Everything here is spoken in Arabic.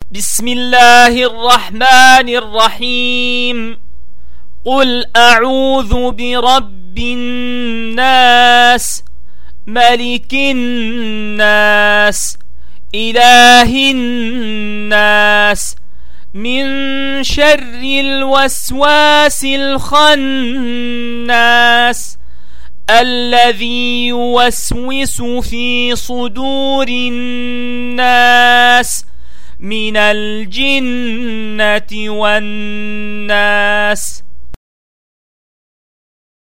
بسم الله الرحمن الرحيم. قل أعوذ برب الناس، ملك الناس، إله الناس، من شر الوسواس الخناس، الذي يوسوس في صدور الناس من الجنة والناس.